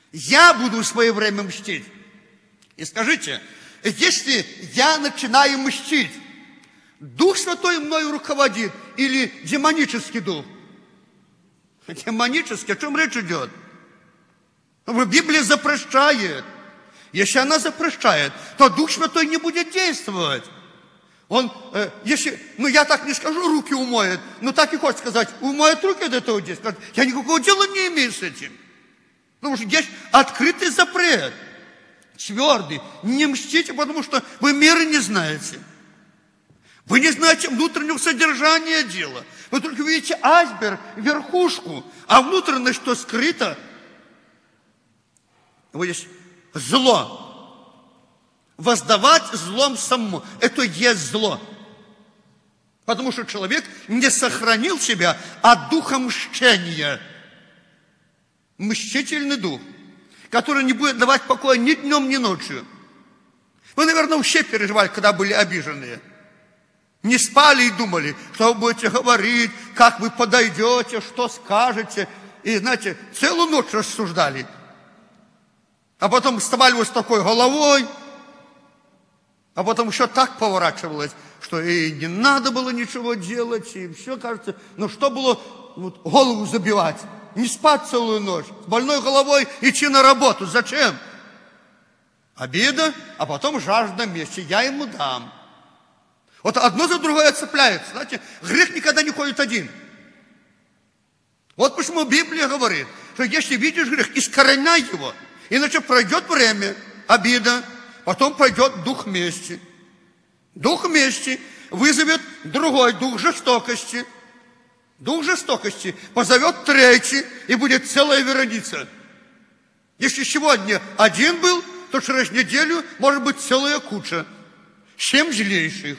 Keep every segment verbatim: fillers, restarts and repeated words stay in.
Я буду в свое время мстить. И скажите, если я начинаю мстить, Дух Святой мною руководит или демонический дух? Демонический, о чем речь идет? В Библии запрещает. Если она запрещает, то Дух Святой не будет действовать. Он, э, если, ну я так не скажу, руки умоет, но так и хочет сказать, умоет руки до этого дела. Скажет, я никакого дела не имею с этим. Потому что есть открытый запрет. Твердый. Не мстите, потому что вы меры не знаете. Вы не знаете внутреннего содержания дела. Вы только видите айсберг, верхушку, а внутренне, что скрыто, вот есть зло. Воздавать злом самому. Это есть зло. Потому что человек не сохранил себя от духа мщения. Мстительный дух, который не будет давать покоя ни днем, ни ночью. Вы, наверное, все переживали, когда были обиженные. Не спали и думали, что вы будете говорить, как вы подойдете, что скажете. И, знаете, целую ночь рассуждали. А потом вставали вот с такой головой. А потом еще так поворачивалось, что и не надо было ничего делать. И все, кажется, ну что было вот, голову забивать? Не спать целую ночь, с больной головой идти на работу. Зачем? Обида, а потом жажда мести. Я ему дам. Вот одно за другое цепляется. Знаете, грех никогда не ходит один. Вот почему Библия говорит, что если видишь грех, искореняй его. Иначе пройдет время, обида, потом пойдет дух мести. Дух мести вызовет другой дух жестокости. Дух жестокости позовет третий, и будет целая вереница. Если сегодня один был, то через неделю может быть целая куча. Семь злейших.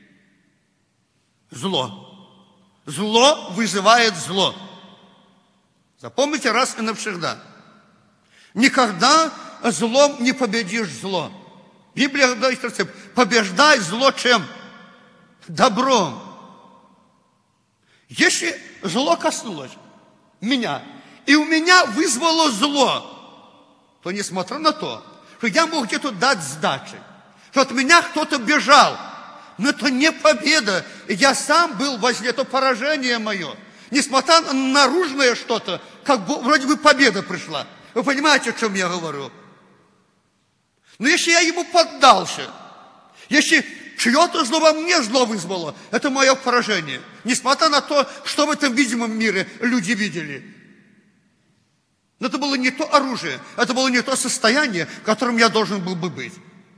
Зло. Зло вызывает зло. Запомните раз и навсегда. Никогда злом не победишь зло. Библия говорит, побеждай зло чем? Добром. Если зло коснулось меня, и у меня вызвало зло, то несмотря на то, что я мог где-то дать сдачи, что от меня кто-то бежал, но это не победа. Я сам был возле, это поражение мое. Несмотря на наружное что-то, как бы, вроде бы победа пришла. Вы понимаете, о чем я говорю? Но если я ему поддался, если чье-то зло во мне зло вызвало, это мое поражение. Несмотря на то, что в этом видимом мире люди видели. Но это было не то оружие, это было не то состояние, в котором я должен был бы быть.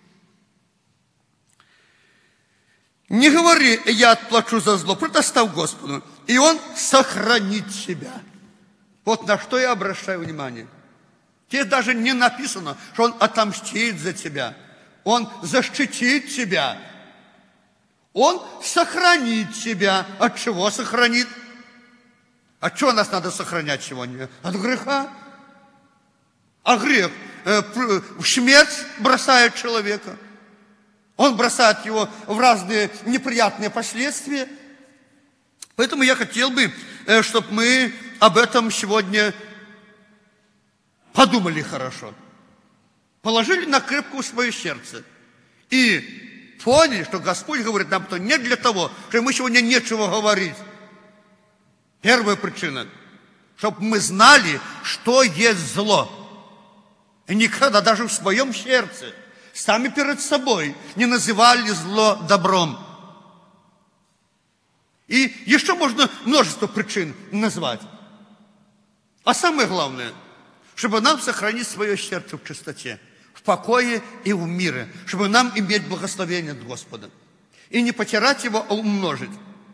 Не говори, я отплачу за зло, предоставь Господу, и Он сохранит себя. Вот на что я обращаю внимание. Здесь даже не написано, что Он отомстит за тебя. Он защитит тебя. Он сохранит тебя. От чего сохранит? От чего нас надо сохранять сегодня? От греха. А грех э, в смерть бросает человека. Он бросает его в разные неприятные последствия. Поэтому я хотел бы, э, чтобы мы об этом сегодня подумали хорошо. Положили на крепкое свое сердце. И поняли, что Господь говорит нам, что не для того, что мы сегодня нечего говорить. Первая причина, чтобы мы знали, что есть зло. И никогда даже в своем сердце, сами перед собой, не называли зло добром. И еще можно множество причин назвать. А самое главное, чтобы нам сохранить свое сердце в чистоте, в покое и в мире, чтобы нам иметь благословение от Господа. И не потерять его, а умножить.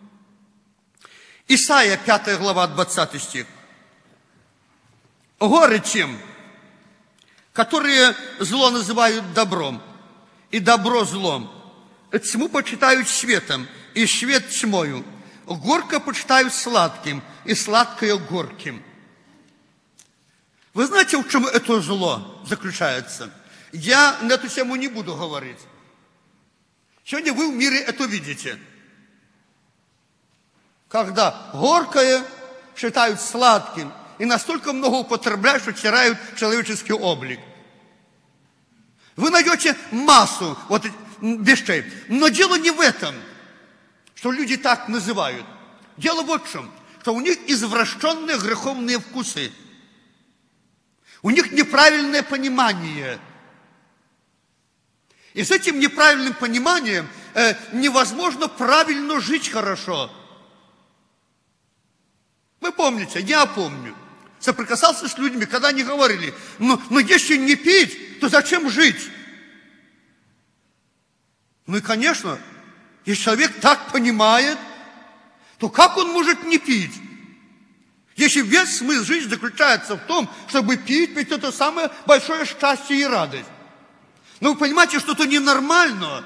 Исайя, пятая глава, двадцатый стих. Горе тем, которые зло называют добром, и добро злом. Тьму почитают светом, и свет тьмою. Горько почитают сладким, и сладкое горьким. Вы знаете, в чем это зло заключается? Я на эту тему не буду говорить. Сегодня вы в мире это видите. Когда горькое считают сладким, и настолько много употребляют, что теряют человеческий облик. Вы найдете массу вот вещей. Но дело не в этом, что люди так называют. Дело вот в чем, что у них извращенные греховные вкусы. У них неправильное понимание. И с этим неправильным пониманием э, невозможно правильно жить хорошо. Вы помните, я помню, соприкасался с людьми, когда они говорили, ну, ну если не пить, то зачем жить? Ну и, конечно, если человек так понимает, то как он может не пить? Если весь смысл жизни заключается в том, чтобы пить, ведь это самое большое счастье и радость. Но вы понимаете, что это ненормально.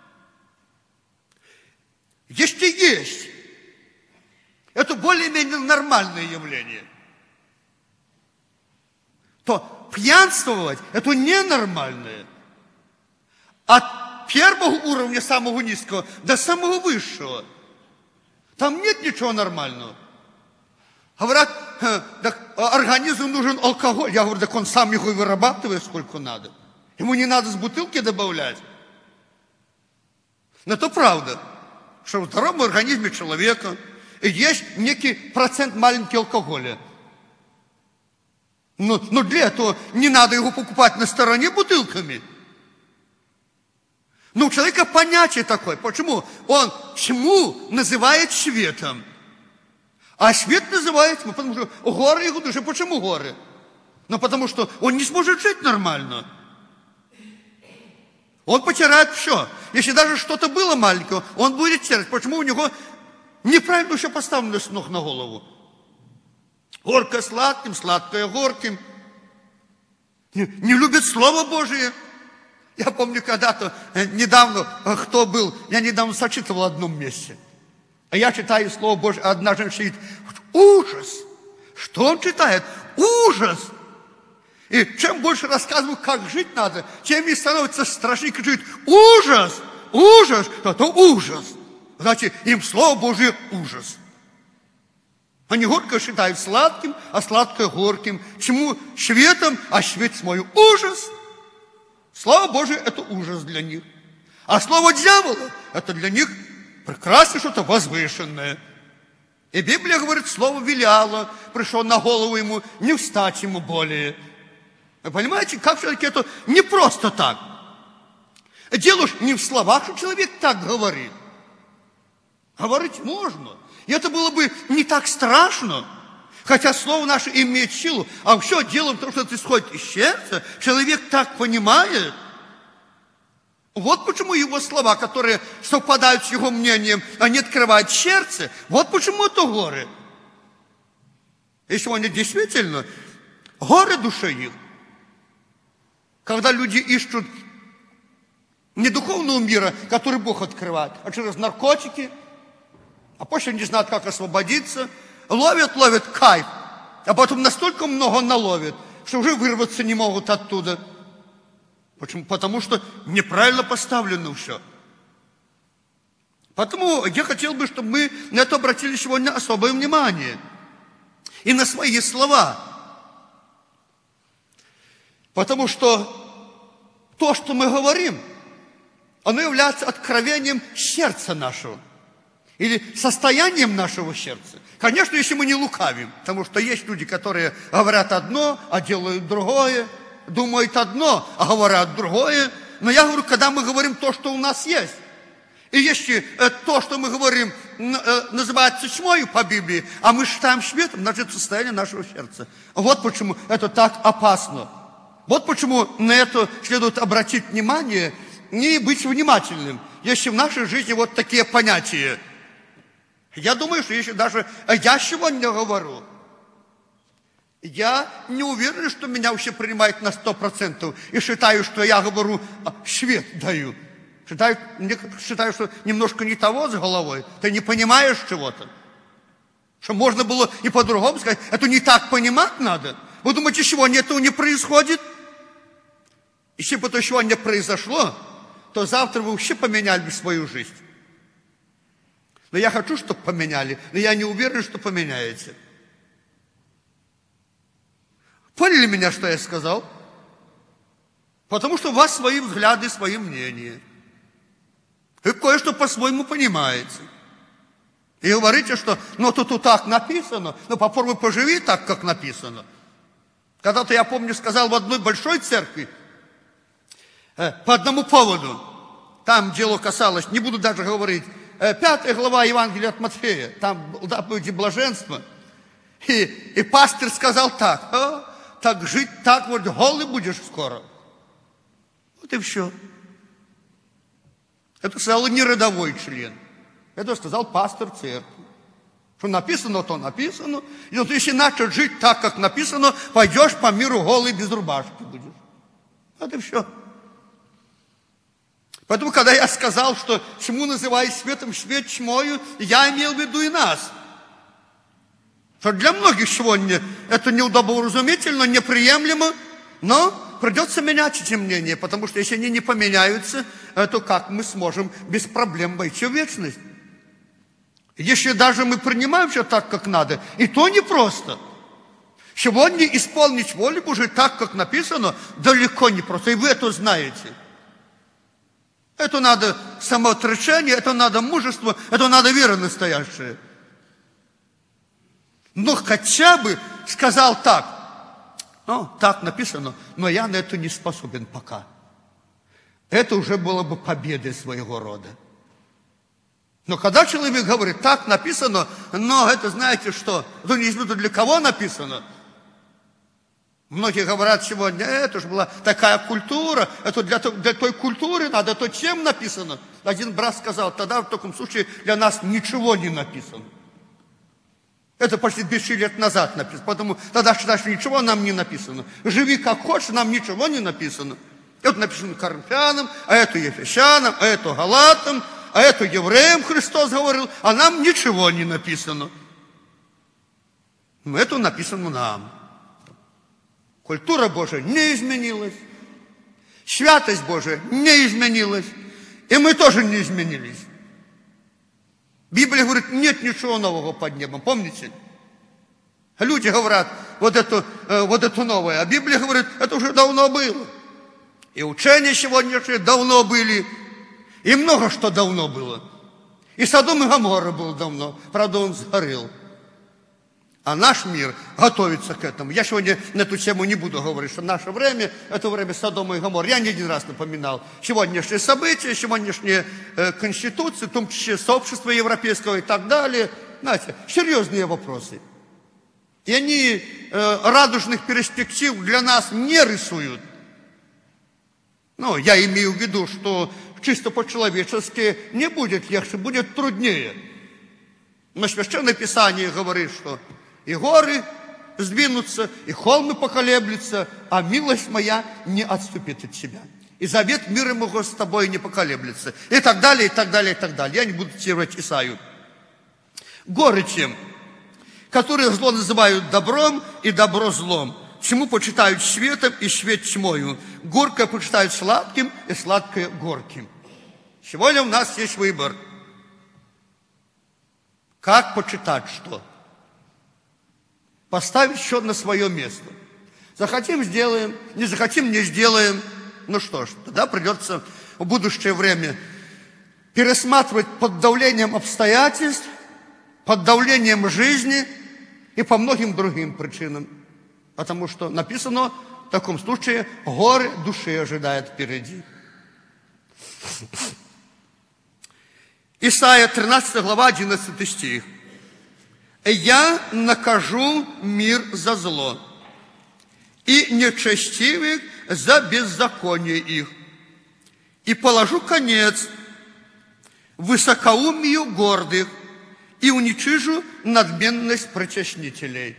Если есть, это более-менее нормальное явление, то пьянствовать – это ненормальное. От первого уровня, самого низкого, до самого высшего. Там нет ничего нормального. Говорят, так организму нужен алкоголь. Я говорю, так он сам его вырабатывает сколько надо. Ему не надо с бутылки добавлять. Но это правда, что в здоровом организме человека есть некий процент маленький алкоголя. Но, но для этого не надо его покупать на стороне бутылками. Но у человека понятие такое. Почему? Он тьму называет светом. А свет называется, потому что горы его души. Почему горы? Ну, потому что он не сможет жить нормально. Он потеряет все. Если даже что-то было маленького, он будет терять. Почему? У него неправильно все поставлено с ног на голову. Горькое сладким, сладкое горьким. Не, не любит Слово Божие. Я помню, когда-то, недавно, кто был, я недавно сочитывал в одном месте. А я читаю Слово Божие, а одна женщина говорит, ужас! Что он читает? Ужас! И чем больше рассказываю, как жить надо, тем и становится страшнее, кричит, ужас! Ужас! Это ужас! Значит, им Слово Божие ужас. Они горькое считают сладким, а сладкое горьким. Чему светом, а свет смою ужас. Слово Божие – это ужас для них. А слово дьявола – это для них прекрасно что-то возвышенное. И Библия говорит, слово Вилиала пришло на голову ему, не встать ему более. Вы понимаете, как все-таки это не просто так. Дело ж не в словах, что человек так говорит. Говорить можно. И это было бы не так страшно. Хотя слово наше имеет силу. А все дело в том, что это исходит из сердца. Человек так понимает. Вот почему его слова, которые совпадают с его мнением, они открывают сердце. Вот почему это горы. И сегодня действительно горы души их. Когда люди ищут не духовного мира, который Бог открывает, а через наркотики, а после не знают, как освободиться, ловят, ловят кайф, а потом настолько много наловят, что уже вырваться не могут оттуда. Почему? Потому что неправильно поставлено все. Поэтому я хотел бы, чтобы мы на это обратили сегодня особое внимание. И на свои слова. Потому что то, что мы говорим, оно является откровением сердца нашего. Или состоянием нашего сердца. Конечно, если мы не лукавим. Потому что есть люди, которые говорят одно, а делают другое. Думают одно, а говорят другое. Но я говорю, когда мы говорим то, что у нас есть. И если то, что мы говорим, называется тьмой по Библии, а мы считаем светом, значит, это состояние нашего сердца. Вот почему это так опасно. Вот почему на это следует обратить внимание и быть внимательным, если в нашей жизни вот такие понятия. Я думаю, что если даже я сегодня говорю, я не уверен, что меня вообще принимают на сто процентов и считаю, что я говорю, свет даю. Считаю, считаю, что немножко не того с головой. Ты не понимаешь чего-то. Что можно было и по-другому сказать. Это не так понимать надо. Вы думаете, сегодня этого не происходит? Если бы это сегодня произошло, то завтра вы вообще поменяли бы свою жизнь. Но я хочу, чтобы поменяли, но я не уверен, что поменяете. Поняли меня, что я сказал? Потому что у вас свои взгляды, свои мнения. Вы кое-что по-своему понимаете. И говорите, что ну тут, тут так написано, ну попробуй поживи так, как написано. Когда-то, я помню, сказал в одной большой церкви э, по одному поводу, там дело касалось, не буду даже говорить, э, пятая глава Евангелия от Матфея, там заповеди блаженства. И, и пастор сказал так: а, так жить так вот голый будешь скоро. Вот и все. Это сказал не рядовой член. Это сказал пастор церкви. Что написано, то написано. И вот если начать жить так, как написано, пойдешь по миру голый без рубашки будешь. Вот и все. Поэтому, когда я сказал, что чему называю светом, свет тьмою, я имел в виду и нас. Что для многих сегодня это неудоборазумительно, неприемлемо, но придется менять эти мнения, потому что если они не поменяются, то как мы сможем без проблем войти в вечность? Если даже мы принимаем все так, как надо, и то непросто. Сегодня исполнить волю Божию так, как написано, далеко не просто, и вы это знаете. Это надо самоотречение, это надо мужество, это надо вера настоящая. Но хотя бы сказал так: ну, так написано, но я на это не способен пока. Это уже было бы победой своего рода. Но когда человек говорит, так написано, но это знаете что, это не знаю, для кого написано. Многие говорят сегодня, это же была такая культура, это для, для той культуры надо, то чем написано? Один брат сказал, тогда в таком случае для нас ничего не написано. Это почти двести лет назад написано, потому тогда считаешь, что ничего нам не написано. Живи как хочешь, нам ничего не написано. Это написано Коринфянам, а это Ефесянам, а это Галатам, а это евреям Христос говорил, а нам ничего не написано. Но это написано нам. Культура Божия не изменилась, святость Божия не изменилась, и мы тоже не изменились. Библия говорит, нет ничего нового под небом, помните? Люди говорят, вот это, вот это новое, а Библия говорит, это уже давно было. И учения сегодняшние давно были, и много что давно было. И Содом и Гоморра был давно, правда он сгорел. А наш мир готовится к этому. Я сегодня на эту тему не буду говорить, что наше время, это время Содома и Гоморры. Я не один раз напоминал. Сегодняшние события, сегодняшние э, конституции, в том числе сообщества европейского и так далее. Знаете, серьезные вопросы. И они э, радужных перспектив для нас не рисуют. Ну, я имею в виду, что чисто по-человечески не будет легче, будет труднее. Но Священное Писание говорит, что и горы сдвинутся, и холмы поколеблются, а милость моя не отступит от тебя. И завет мира моего с тобой не поколеблется. И так далее, и так далее, и так далее. Я не буду цитировать Исаию. Горы тем, которые зло называют добром, и добро злом. Чему почитают светом, и свет тьмою. Горькое почитают сладким, и сладкое горьким. Сегодня у нас есть выбор. Как почитать что? Поставить все на свое место. Захотим – сделаем, не захотим – не сделаем. Ну что ж, тогда придется в будущее время пересматривать под давлением обстоятельств, под давлением жизни и по многим другим причинам. Потому что написано в таком случае, горы души ожидает впереди. Исайя тринадцатая глава, одиннадцатый стих. «Я накажу мир за зло, и нечестивых за беззаконие их, и положу конец высокоумию гордых, и уничижу надменность притеснителей».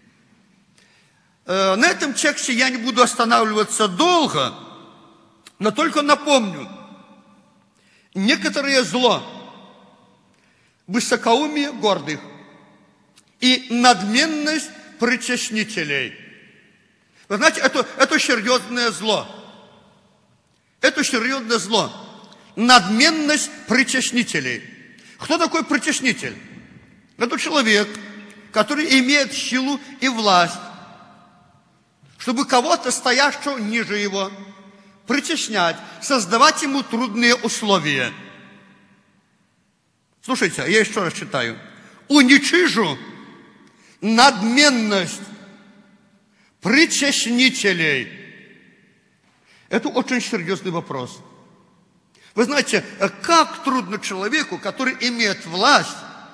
На этом тексте я не буду останавливаться долго, но только напомню, некоторое зло, высокоумие гордых и надменность притеснителей. Вы знаете, это, это серьезное зло. Это серьезное зло. Надменность притеснителей. Кто такой притеснитель? Это человек, который имеет силу и власть. чтобы кого-то, стоящего ниже его, притеснять, создавать ему трудные условия. Слушайте, я еще раз читаю. Уничижу надменность притеснителей. Это очень серьезный вопрос. Вы знаете, как трудно человеку, который имеет власть,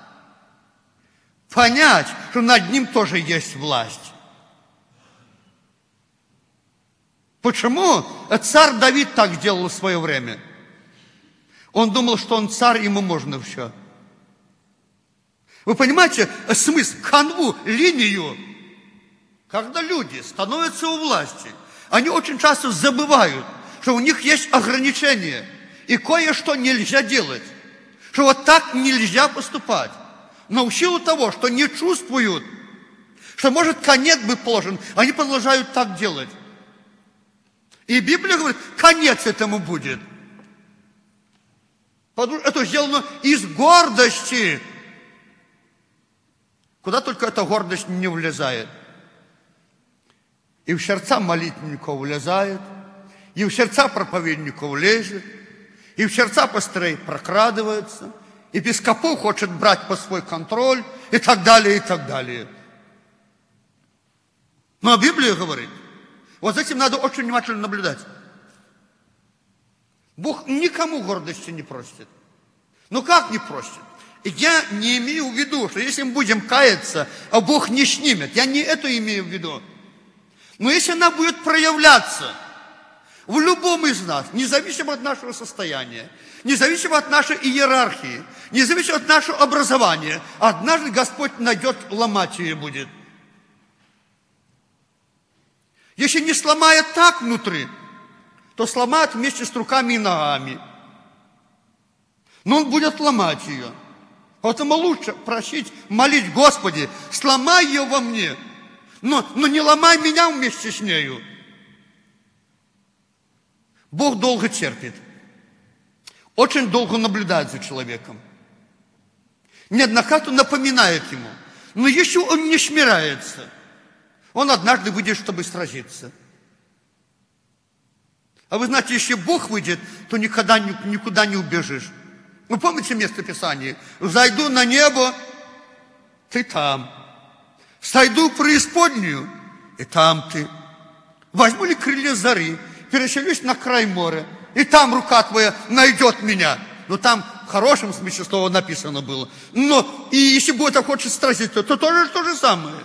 понять, что над ним тоже есть власть. Почему царь Давид так делал в свое время? Он думал, что он царь, ему можно все. Вы понимаете смысл, канву, линию? Когда люди становятся у власти, они очень часто забывают, что у них есть ограничения, и кое-что нельзя делать, что вот так нельзя поступать. Но в силу того, что не чувствуют, что может конец быть положен, они продолжают так делать. И Библия говорит, конец этому будет. Потому что это сделано из гордости. Куда только эта гордость не влезает. И в сердца молитвенников влезает, и в сердца проповедников лезет, и в сердца пастырей прокрадывается, епископов хочет брать под свой контроль, и так далее, и так далее. Но Библия говорит, вот за этим надо очень внимательно наблюдать. Бог никому гордости не простит. Ну как не простит? Я не имею в виду, что если мы будем каяться, а Бог не снимет. Я не это имею в виду. Но если она будет проявляться в любом из нас, независимо от нашего состояния, независимо от нашей иерархии, независимо от нашего образования, однажды Господь найдет, ломать ее будет. Если не сломает так внутри, то сломает вместе с руками и ногами. Но Он будет ломать ее. Поэтому лучше просить, молить, Господи, сломай ее во мне, но, но не ломай меня вместе с нею. Бог долго терпит, очень долго наблюдает за человеком. Неоднократно напоминает ему. Но если он не смиряется, он однажды выйдет, чтобы сразиться. А вы знаете, если Бог выйдет, то никогда, никуда не убежишь. Вы помните место Писания? «Зайду на небо, ты там. Сойду в преисподнюю, и там ты. Возьму ли крылья зари, переселюсь на край моря, и там рука твоя найдет меня». Но там в хорошем смысле слова написано было. Но и если Бог так хочет сразиться, то тоже то же самое.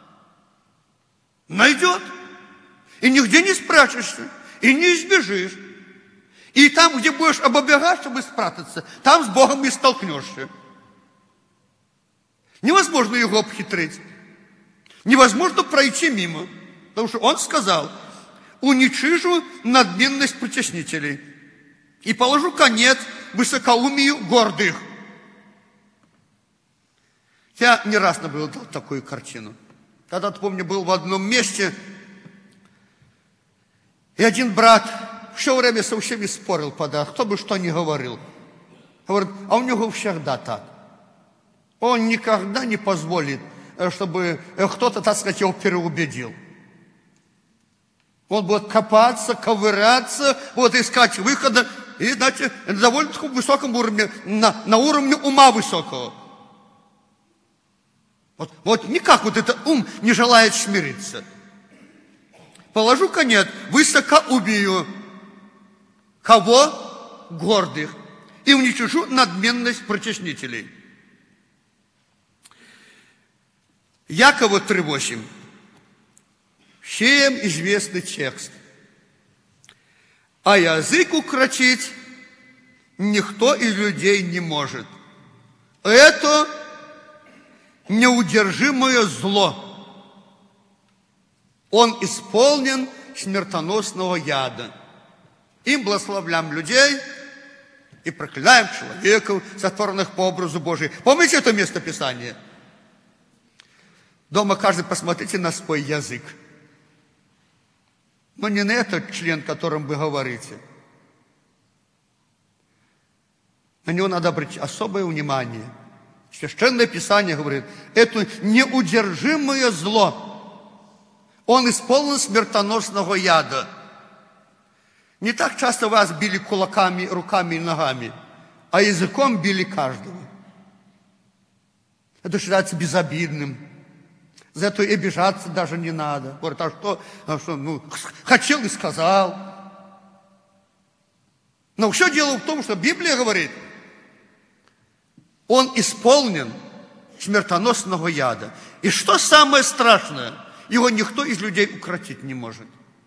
Найдет. И нигде не спрячешься, и не избежишь. И там, где будешь обобегать, чтобы спрятаться, там с Богом и столкнешься. Невозможно его обхитрить. Невозможно пройти мимо. Потому что он сказал, уничижу надменность притеснителей и положу конец высокоумию гордых. Я не раз наблюдал такую картину. Когда-то, помню, был в одном месте, и один брат все время со всеми спорил подряд, кто бы что ни говорил. Говорит, а у него всегда так. Он никогда не позволит, чтобы кто-то, так сказать, его переубедил. Он будет копаться, ковыряться, будет искать выхода, и, знаете, на довольно таком высоком уровне, на, на уровне ума высокого. Вот, вот никак вот этот ум не желает смириться. Положу конец, высокоумию. Кого? Гордых. И уничтожу надменность притеснителей. Якова три восемь. Всем известный текст. А язык укротить никто из людей не может. Это неудержимое зло. Он исполнен смертоносного яда. Им благословляем людей и прокляем человеков, сотворенных по образу Божию. Помните это место Писания? Дома каждый посмотрите на свой язык. Но не на этот член, которым вы говорите. На него надо обратить особое внимание. Священное Писание говорит, это неудержимое зло. Он исполнен смертоносного яда. Не так часто вас били кулаками, руками и ногами, а языком били каждого. Это считается безобидным. За это и обижаться даже не надо. Говорят, а что, а что ну, хотел и сказал. Но все дело в том, что Библия говорит, он исполнен смертоносного яда. И что самое страшное, его никто из людей укротить не может.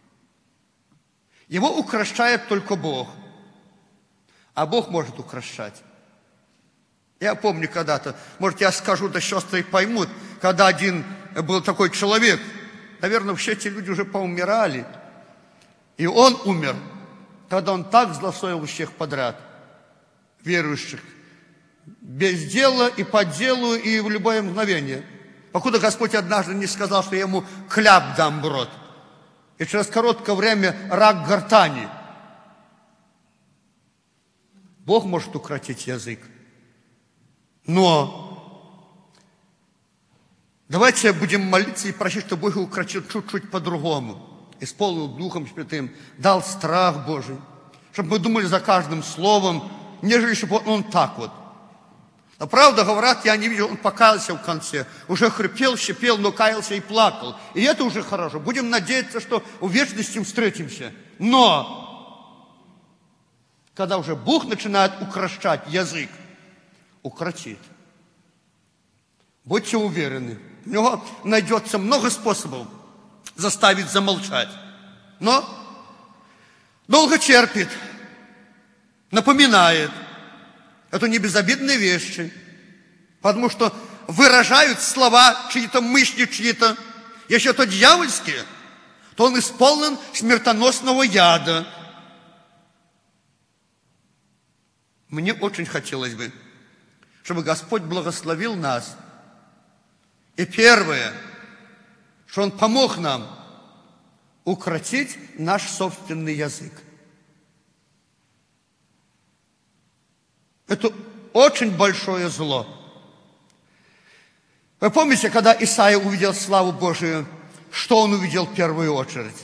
Его укрощает только Бог. А Бог может укрощать. Я помню когда-то, может, я скажу, да сестры поймут, когда один был такой человек, наверное, все эти люди уже поумирали, и он умер, когда он так злословил всех подряд, верующих, без дела и по делу, и в любое мгновение. Покуда Господь однажды не сказал, что я ему хляб дам в рот. И через короткое время рак гортани. Бог может укротить язык. Но давайте будем молиться и просить, чтобы Бог укротил чуть-чуть по-другому. Исполнил Духом Святым, дал страх Божий. Чтобы мы думали за каждым словом, нежели чтобы он, он так вот. Но правда, говорят, я не видел, он покаялся в конце. Уже хрипел, щипел, но каялся и плакал. И это уже хорошо. Будем надеяться, что в вечности встретимся. Но, когда уже Бог начинает укрощать язык, укротит. Будьте уверены, у него найдется много способов заставить замолчать. Но долго терпит, напоминает. Это не безобидные вещи, потому что выражают слова чьи-то, мысли чьи-то. Если это дьявольские, то он исполнен смертоносного яда. Мне очень хотелось бы, чтобы Господь благословил нас. И первое, что Он помог нам укротить наш собственный язык. Это очень большое зло. Вы помните, когда Исаия увидел славу Божию, что он увидел в первую очередь?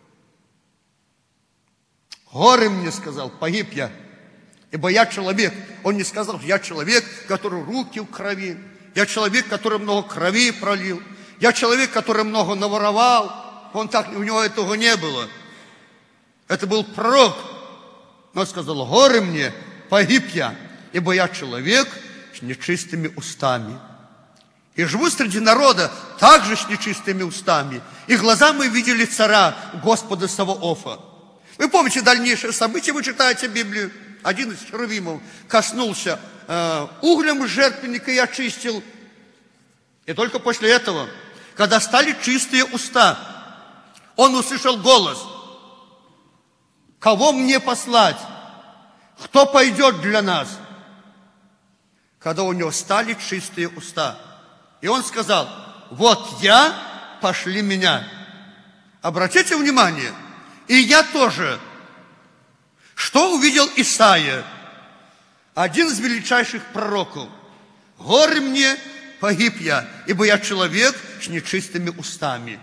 Горе мне, сказал, погиб я, ибо я человек. Он не сказал, я человек, который руки в крови. Я человек, который много крови пролил. Я человек, который много наворовал. Он так, у него этого не было. Это был пророк. Но он сказал, горе мне, погиб я, ибо я человек с нечистыми устами. И живу среди народа также с нечистыми устами. И глаза мы видели царя, Господа Саваофа. Вы помните дальнейшие события, вы читаете Библию. Один из херувимов коснулся э, углем жертвенника и очистил. И только после этого, когда стали чистые уста, он услышал голос. Кого мне послать? Кто пойдет для нас? Когда у него стали чистые уста. И он сказал, вот я, пошли меня. Обратите внимание, и я тоже. Что увидел Исаия? Один из величайших пророков. Горе мне, погиб я, ибо я человек с нечистыми устами.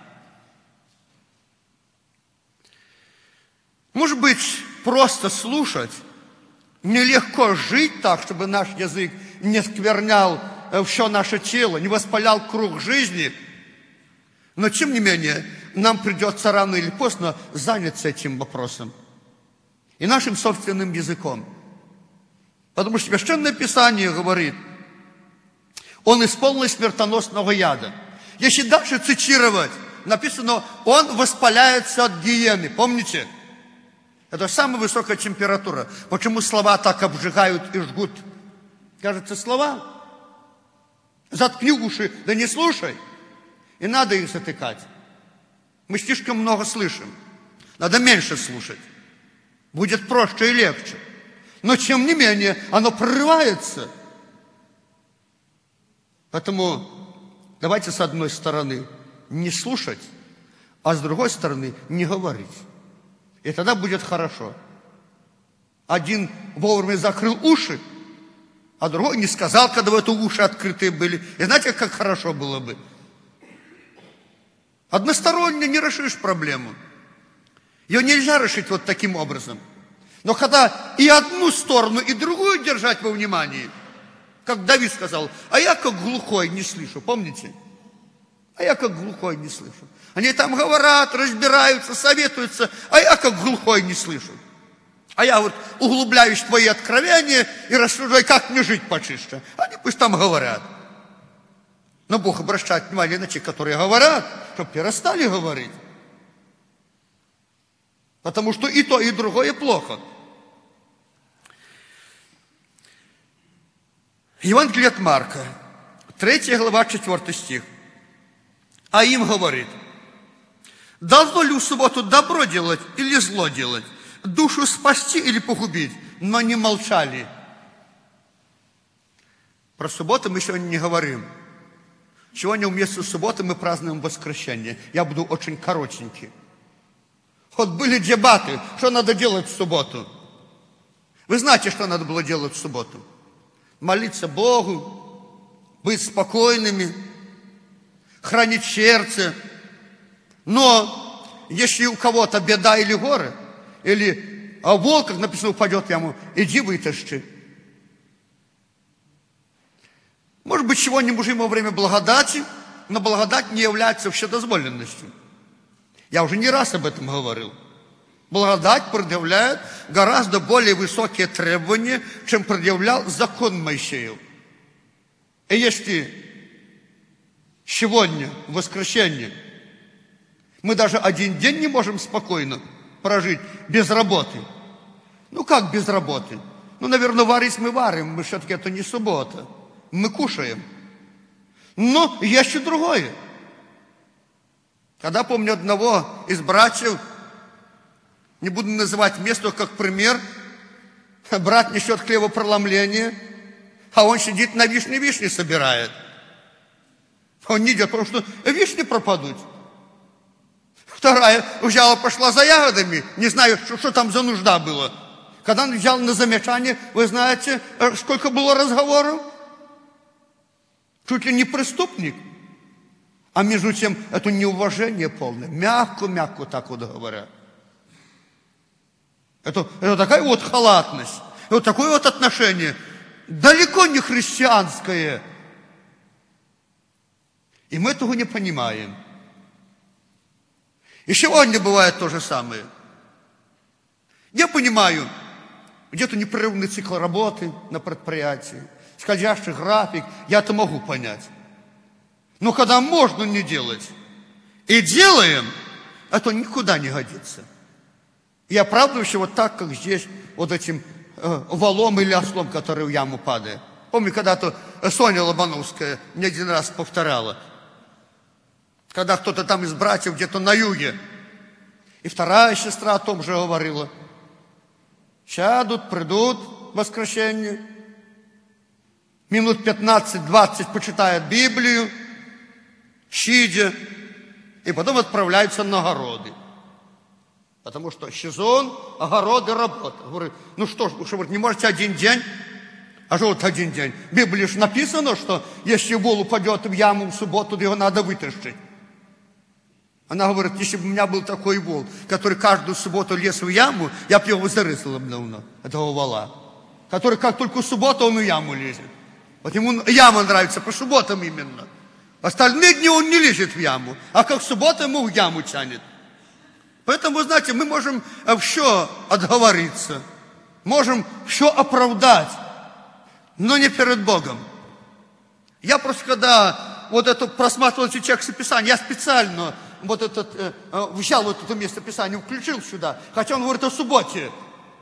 Может быть, просто слушать, нелегко жить так, чтобы наш язык не сквернял все наше тело, не воспалял круг жизни. Но, тем не менее, нам придется рано или поздно заняться этим вопросом. И нашим собственным языком. Потому что Священное Писание говорит, он исполнен смертоносного яда. Если дальше цитировать, написано, он воспаляется от гиены. Помните? Это самая высокая температура. Почему слова так обжигают и жгут? Кажется, слова. Заткни уши, да не слушай. И надо их затыкать. Мы слишком много слышим. Надо меньше слушать. Будет проще и легче. Но, тем не менее, оно прорывается. Поэтому давайте с одной стороны не слушать, а с другой стороны не говорить. И тогда будет хорошо. Один вовремя закрыл уши, а другой не сказал, когда в это уши открытые были. И знаете, как хорошо было бы? Односторонне не решишь проблему. Ее нельзя решить вот таким образом. Но когда и одну сторону, и другую держать во внимании, как Давид сказал, а я как глухой не слышу, помните? А я как глухой не слышу. Они там говорят, разбираются, советуются, а я как глухой не слышу. А я вот углубляюсь в твои откровения и рассуждаю, как мне жить почище. Они пусть там говорят. Но Бог обращает внимание на тех, которые говорят, чтобы перестали говорить. Потому что и то, и другое плохо. Евангелие от Марка, третья глава, четвёртый стих. А им говорит, должно ли в субботу добро делать или зло делать, душу спасти или погубить? Но не молчали. Про субботу мы сегодня не говорим. Сегодня вместо субботы мы празднуем воскресенье. Я буду очень коротенький. Вот были дебаты, что надо делать в субботу. Вы знаете, что надо было делать в субботу? Молиться Богу, быть спокойными, хранить сердце. Но если у кого-то беда или горе, или а волк, как написано, упадет в яму, иди вытащи. Может быть, сегодня мы живем во время благодати, но благодать не является вседозволенностью. Я уже не раз об этом говорил. Благодать предъявляет гораздо более высокие требования, чем предъявлял закон Моисеев. И если сегодня, в воскресенье, мы даже один день не можем спокойно прожить без работы. Ну как без работы? Ну, наверное, варить мы варим, мы все-таки это не суббота. Мы кушаем. Но есть и другое. Когда помню одного из братьев, не буду называть место как пример, брат несет хлебопроломление, а он сидит на вишне вишни собирает. Он не идет, потому что вишни пропадут. Вторая взяла, пошла за ягодами, не знаю, что, что там за нужда была. Когда он взял на замечание, вы знаете, сколько было разговоров? Чуть ли не преступник. А между тем, это неуважение полное. Мягко-мягко так вот говорят. Это, это такая вот халатность. Вот такое вот отношение. Далеко не христианское. И мы этого не понимаем. И сегодня бывает то же самое. Я понимаю, где-то непрерывный цикл работы на предприятии, скользящий график, я это могу понять. Но когда можно не делать, и делаем, это никуда не годится. И оправдываюсь вот так, как здесь, вот этим э, валом или ослом, который в яму падает. Помню, когда-то Соня Лобановская мне один раз повторяла, когда кто-то там из братьев где-то на юге, и вторая сестра о том же говорила. Сядут, придут в воскресенье, минут пятнадцать-двадцать почитают Библию, сидя, и потом отправляются на огороды. Потому что сезон, огороды, работа. Говорит, ну что ж, что, не можете один день? А что вот один день? В Библии же написано, что если вол упадет в яму в субботу, то его надо вытащить. Она говорит, если бы у меня был такой вол, который каждую субботу лез в яму, я бы его зарысала давно, этого вола. Который как только в субботу, он в яму лезет. Вот ему яма нравится по субботам именно. Остальные дни он не лезет в яму, а как в субботу ему в яму тянет. Поэтому, знаете, мы можем все отговориться, можем все оправдать, но не перед Богом. Я просто, когда вот это просматривал эти тексты Писания, я специально вот этот, э, взял вот это место Писания, включил сюда, хотя он говорит о субботе.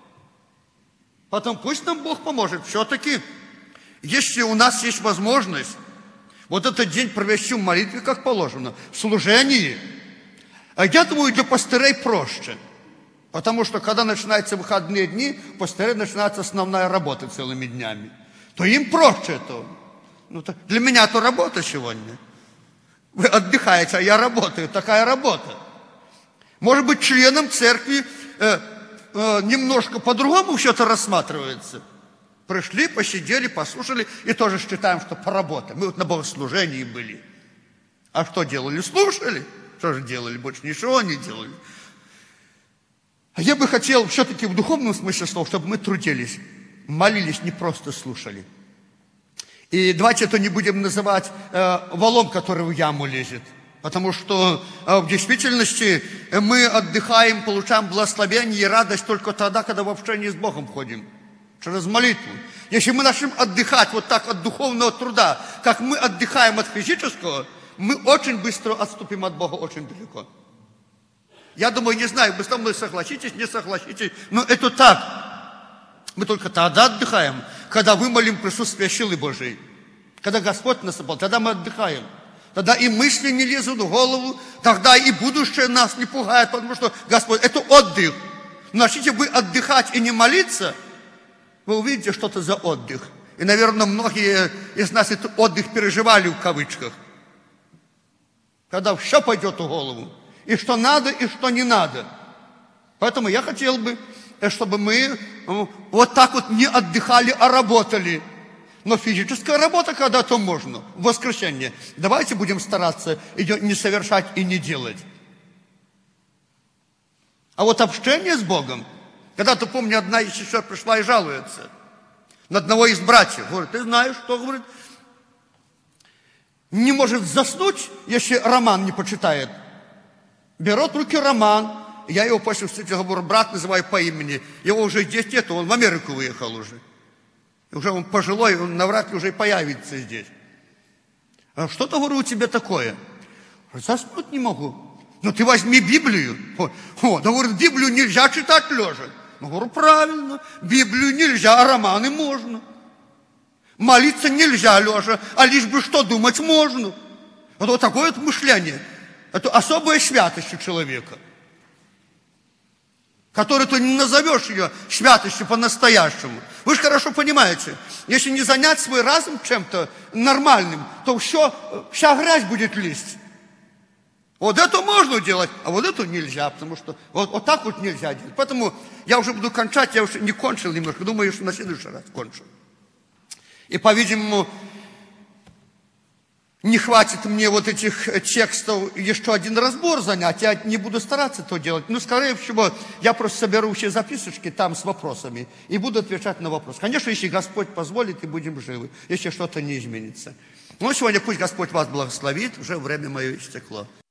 Потом пусть нам Бог поможет. Все-таки, если у нас есть возможность вот этот день провести в молитве, как положено, в служении, я думаю, для пастырей проще. Потому что, когда начинаются выходные дни, у пастырей начинается основная работа целыми днями. То им проще это. Ну, то для меня это работа сегодня. Вы отдыхаете, а я работаю. Такая работа. Может быть, членам церкви э, э, немножко по-другому все это рассматривается. Пришли, посидели, послушали, и тоже считаем, что поработаем. Мы вот на богослужении были. А что делали? Слушали. Что же делали? Больше ничего не делали. А я бы хотел все-таки в духовном смысле слов, чтобы мы трудились, молились, не просто слушали. И давайте это не будем называть э, валом, который в яму лезет. Потому что э, в действительности мы отдыхаем, получаем благословение и радость только тогда, когда в общении с Богом ходим. Через молитву. Если мы начнем отдыхать вот так от духовного труда, как мы отдыхаем от физического, мы очень быстро отступим от Бога очень далеко. Я думаю, не знаю, вы со мной согласитесь, не согласитесь, но это так. Мы только тогда отдыхаем, когда вымолим присутствие силы Божией. Когда Господь нас собрал, тогда мы отдыхаем. Тогда и мысли не лезут в голову, тогда и будущее нас не пугает, потому что Господь, это отдых. Начните вы отдыхать и не молиться, вы увидите, что это за отдых. И, наверное, многие из нас этот отдых переживали в кавычках. Когда все пойдет в голову. И что надо, и что не надо. Поэтому я хотел бы, чтобы мы вот так вот не отдыхали, а работали. Но физическая работа когда-то можно. В воскресенье. Давайте будем стараться ее не совершать и не делать. А вот общение с Богом. Когда-то, помню, одна из сестер пришла и жалуется на одного из братьев. Говорит, ты знаешь, что, говорит, не может заснуть, если роман не почитает. Берет в руки роман. Я его после встречи говорю, брат называю по имени. Его уже здесь нет, он в Америку выехал уже. И уже он пожилой, он навряд ли уже и появится здесь. А что-то, говорю, у тебя такое? Заснуть не могу. Ну ты возьми Библию. О, о, да, говорит, Библию нельзя читать лежа. Ну, говорю, правильно, Библию нельзя, а романы можно. Молиться нельзя лежа, а лишь бы что думать можно. Вот, вот такое вот мышление. Это особая святость у человека, которую ты не назовешь ее святостью по-настоящему. Вы же хорошо понимаете, если не занять свой разум чем-то нормальным, то все, вся грязь будет лезть. Вот это можно делать, а вот это нельзя, потому что вот, вот так вот нельзя делать. Поэтому я уже буду кончать, я уже не кончил немножко, думаю, что на следующий раз кончу. И, по-видимому, не хватит мне вот этих текстов еще один разбор занять, я не буду стараться это делать. Но, скорее всего, я просто соберу все записочки там с вопросами и буду отвечать на вопросы. Конечно, если Господь позволит, и будем живы, если что-то не изменится. Но сегодня пусть Господь вас благословит, уже время мое истекло.